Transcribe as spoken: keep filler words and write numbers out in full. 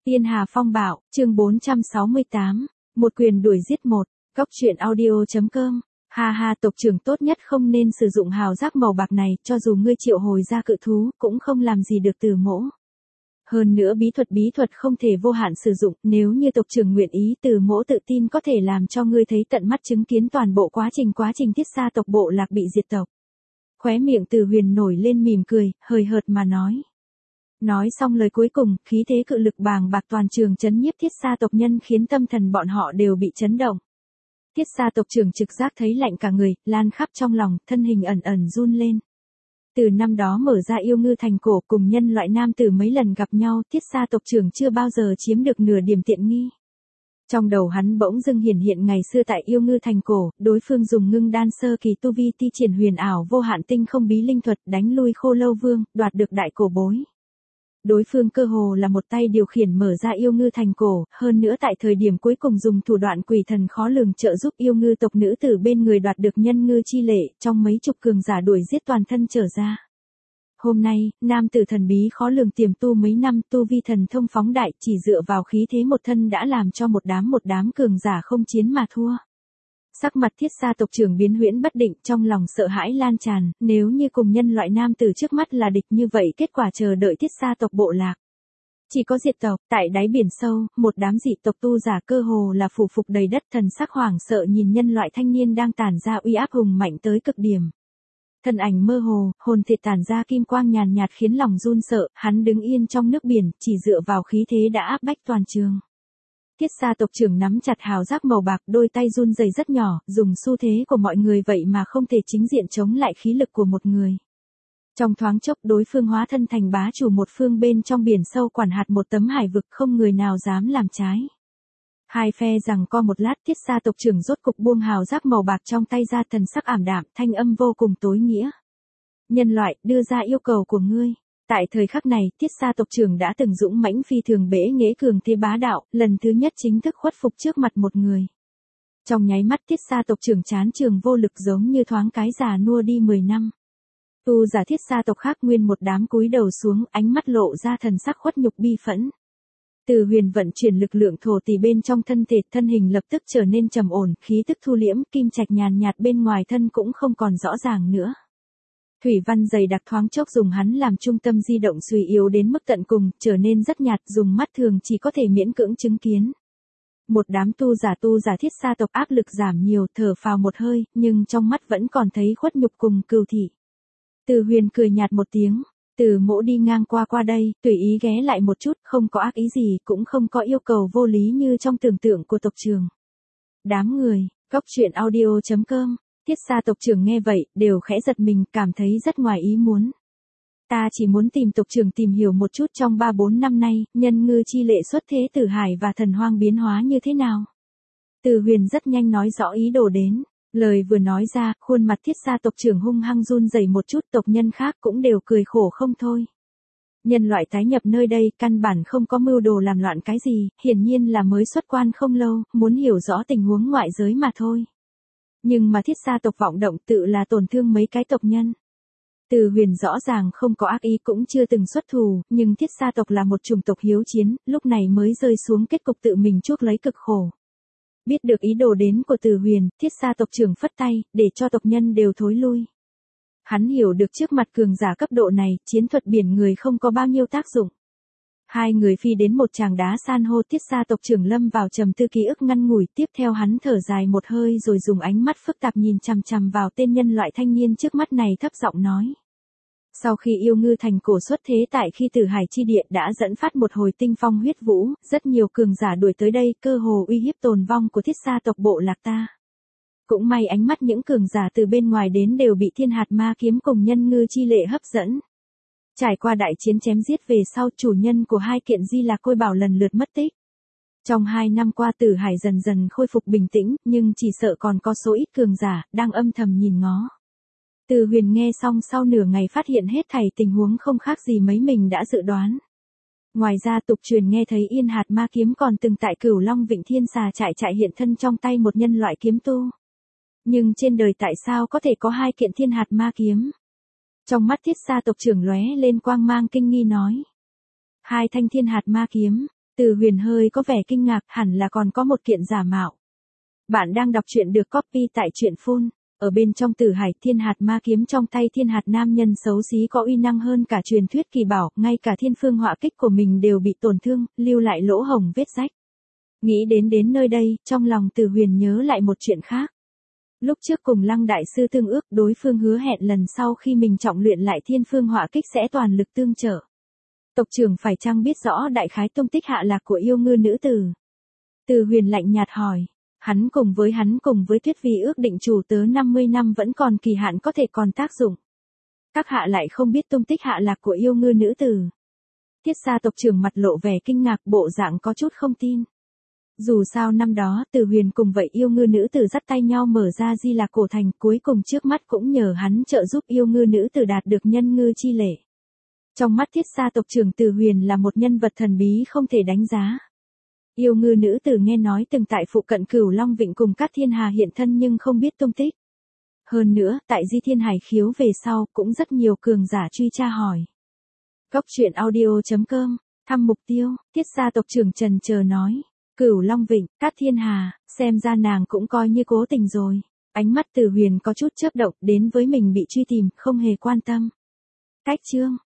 Tiên Hà Phong Bạo, chương bốn trăm sáu mươi tám, một quyền đuổi giết một, góc truyện audio.com. Ha ha, tộc trưởng tốt nhất không nên sử dụng hào giác màu bạc này, cho dù ngươi triệu hồi ra cự thú, cũng không làm gì được Từ Mỗ. Hơn nữa bí thuật bí thuật không thể vô hạn sử dụng, nếu như tộc trưởng nguyện ý, Từ Mỗ tự tin có thể làm cho ngươi thấy tận mắt chứng kiến toàn bộ quá trình quá trình Thiết Xa tộc bộ lạc bị diệt tộc. Khóe miệng Từ Huyền nổi lên mỉm cười, hời hợt mà nói. Nói xong lời cuối cùng, khí thế cự lực bàng bạc toàn trường chấn nhiếp Thiết Xa tộc nhân khiến tâm thần bọn họ đều bị chấn động. Thiết Xa tộc trưởng trực giác thấy lạnh cả người, lan khắp trong lòng, thân hình ẩn ẩn run lên. Từ năm đó mở ra yêu ngư thành cổ cùng nhân loại nam tử mấy lần gặp nhau, Thiết Xa tộc trưởng chưa bao giờ chiếm được nửa điểm tiện nghi. Trong đầu hắn bỗng dưng hiển hiện ngày xưa tại yêu ngư thành cổ, đối phương dùng ngưng đan sơ kỳ tu vi thi triển huyền ảo vô hạn tinh không bí linh thuật đánh lui Khô Lâu Vương, đoạt được đại cổ bối. Đối phương cơ hồ là một tay điều khiển mở ra yêu ngư thành cổ, hơn nữa tại thời điểm cuối cùng dùng thủ đoạn quỷ thần khó lường trợ giúp yêu ngư tộc nữ tử bên người đoạt được nhân ngư chi lệ, trong mấy chục cường giả đuổi giết toàn thân trở ra. Hôm nay, nam tử thần bí khó lường tiềm tu mấy năm tu vi thần thông phóng đại chỉ dựa vào khí thế một thân đã làm cho một đám một đám cường giả không chiến mà thua. Sắc mặt Thiết Xa tộc trưởng biến huyễn bất định, trong lòng sợ hãi lan tràn, nếu như cùng nhân loại nam tử trước mắt là địch như vậy kết quả chờ đợi Thiết Xa tộc bộ lạc. Chỉ có diệt tộc, tại đáy biển sâu, một đám dị tộc tu giả cơ hồ là phủ phục đầy đất thần sắc hoảng sợ nhìn nhân loại thanh niên đang tản ra uy áp hùng mạnh tới cực điểm. Thân ảnh mơ hồ, hồn thịt tản ra kim quang nhàn nhạt khiến lòng run sợ, hắn đứng yên trong nước biển, chỉ dựa vào khí thế đã áp bách toàn trường. Thiết Xa tộc trưởng nắm chặt hào giác màu bạc, đôi tay run rẩy rất nhỏ, dùng xu thế của mọi người vậy mà không thể chính diện chống lại khí lực của một người. Trong thoáng chốc đối phương hóa thân thành bá chủ một phương bên trong biển sâu quản hạt một tấm hải vực, không người nào dám làm trái. Hai phe giằng co một lát, Thiết Xa tộc trưởng rốt cục buông hào giác màu bạc trong tay ra, thần sắc ảm đạm, thanh âm vô cùng tối nghĩa. Nhân loại, đưa ra yêu cầu của ngươi. Tại thời khắc này, Thiết Xa tộc trưởng đã từng dũng mãnh phi thường bể nghệ cường thế bá đạo, lần thứ nhất chính thức khuất phục trước mặt một người. Trong nháy mắt Thiết Xa tộc trưởng chán trường vô lực giống như thoáng cái già nua đi mười năm. Tu giả Thiết Xa tộc khác nguyên một đám cúi đầu xuống, ánh mắt lộ ra thần sắc khuất nhục bi phẫn. Từ Huyền vận chuyển lực lượng thổ tỷ bên trong thân thể, thân hình lập tức trở nên trầm ổn, khí tức thu liễm, kim trạch nhàn nhạt bên ngoài thân cũng không còn rõ ràng nữa. Thủy văn dày đặc thoáng chốc dùng hắn làm trung tâm di động suy yếu đến mức tận cùng, trở nên rất nhạt, dùng mắt thường chỉ có thể miễn cưỡng chứng kiến. Một đám tu giả tu giả Thiết Xa tộc áp lực giảm nhiều, thở phào một hơi, nhưng trong mắt vẫn còn thấy khuất nhục cùng cừu thị. Từ Huyền cười nhạt một tiếng, Từ Mỗ đi ngang qua qua đây, tùy ý ghé lại một chút, không có ác ý gì, cũng không có yêu cầu vô lý như trong tưởng tượng của tộc trưởng. Đám người, góc truyện audio.com. Thiết Xa tộc trưởng nghe vậy, đều khẽ giật mình, cảm thấy rất ngoài ý muốn. Ta chỉ muốn tìm tộc trưởng tìm hiểu một chút trong ba bốn năm nay, nhân ngư chi lệ xuất thế tử hải và thần hoang biến hóa như thế nào. Từ Huyền rất nhanh nói rõ ý đồ đến. Lời vừa nói ra, khuôn mặt Thiết Xa tộc trưởng hung hăng run rẩy một chút, tộc nhân khác cũng đều cười khổ không thôi. Nhân loại tái nhập nơi đây, căn bản không có mưu đồ làm loạn cái gì, hiển nhiên là mới xuất quan không lâu, muốn hiểu rõ tình huống ngoại giới mà thôi. Nhưng mà Thiết Xa tộc vọng động tự là tổn thương mấy cái tộc nhân. Từ Huyền rõ ràng không có ác ý cũng chưa từng xuất thù, nhưng Thiết Xa tộc là một chủng tộc hiếu chiến, lúc này mới rơi xuống kết cục tự mình chuốc lấy cực khổ. Biết được ý đồ đến của Từ Huyền, Thiết Xa tộc trưởng phất tay, để cho tộc nhân đều thối lui. Hắn hiểu được trước mặt cường giả cấp độ này, chiến thuật biển người không có bao nhiêu tác dụng. Hai người phi đến một tràng đá san hô, Thiết Xa tộc trưởng lâm vào trầm tư ký ức ngăn ngủi, tiếp theo hắn thở dài một hơi rồi dùng ánh mắt phức tạp nhìn chằm chằm vào tên nhân loại thanh niên trước mắt này, thấp giọng nói. Sau khi yêu ngư thành cổ xuất thế tại khi Tử Hải chi địa đã dẫn phát một hồi tinh phong huyết vũ, rất nhiều cường giả đuổi tới đây, cơ hồ uy hiếp tồn vong của Thiết Xa tộc bộ lạc ta. Cũng may ánh mắt những cường giả từ bên ngoài đến đều bị Thiên Hạt Ma kiếm cùng nhân ngư chi lệ hấp dẫn. Trải qua đại chiến chém giết về sau, chủ nhân của hai kiện di lạc côi bảo lần lượt mất tích. Trong hai năm qua Tử Hải dần dần khôi phục bình tĩnh, nhưng chỉ sợ còn có số ít cường giả đang âm thầm nhìn ngó. Từ Huyền nghe xong sau nửa ngày phát hiện hết thảy tình huống không khác gì mấy mình đã dự đoán. Ngoài ra tục truyền nghe thấy Yên Hạt Ma kiếm còn từng tại Cửu Long Vịnh Thiên Xà trại trại hiện thân trong tay một nhân loại kiếm tu. Nhưng trên đời tại sao có thể có hai kiện Thiên Hạt Ma kiếm? Trong mắt Thiết Xa tộc trưởng lóe lên quang mang kinh nghi nói. Hai thanh Thiên Hạt Ma kiếm, Từ Huyền hơi có vẻ kinh ngạc, hẳn là còn có một kiện giả mạo. Bạn đang đọc truyện được copy tại truyện phun. Ở bên trong Tử Hải, thiên hạt ma kiếm trong tay thiên hạt nam nhân xấu xí có uy năng hơn cả truyền thuyết kỳ bảo, ngay cả thiên phương họa kích của mình đều bị tổn thương, lưu lại lỗ hồng vết rách. Nghĩ đến đến nơi đây, trong lòng Từ Huyền nhớ lại một chuyện khác. Lúc trước cùng Lăng đại sư tương ước, đối phương hứa hẹn lần sau khi mình trọng luyện lại thiên phương họa kích sẽ toàn lực tương trợ. Tộc trưởng phải chăng biết rõ đại khái tung tích hạ lạc của yêu ngư nữ tử? Từ Huyền lạnh nhạt hỏi. Hắn cùng với hắn cùng với Tuyết Vi ước định chủ tớ năm mươi năm vẫn còn kỳ hạn có thể còn tác dụng. Các hạ lại không biết tung tích hạ lạc của yêu ngư nữ tử. Thiết Sa tộc trưởng mặt lộ vẻ kinh ngạc, bộ dạng có chút không tin. Dù sao năm đó Từ Huyền cùng vậy yêu ngư nữ tử dắt tay nhau mở ra Di Lạc cổ thành, cuối cùng trước mắt cũng nhờ hắn trợ giúp yêu ngư nữ tử đạt được nhân ngư chi lệ. Trong mắt Thiết Sa tộc trưởng, Từ Huyền là một nhân vật thần bí không thể đánh giá. Yêu ngư nữ tử nghe nói từng tại phụ cận Cửu Long Vịnh cùng Cát Thiên Hà hiện thân nhưng không biết tung tích. Hơn nữa, tại Di Thiên Hải khiếu về sau cũng rất nhiều cường giả truy tra hỏi. Góc truyện audio chấm com, thăm mục tiêu, Thiết Sa tộc trưởng trần chờ nói. Cửu Long Vịnh, Cát Thiên Hà, xem ra nàng cũng coi như cố tình rồi. Ánh mắt Từ Huyền có chút chớp động, đến với mình bị truy tìm, không hề quan tâm. Cách chương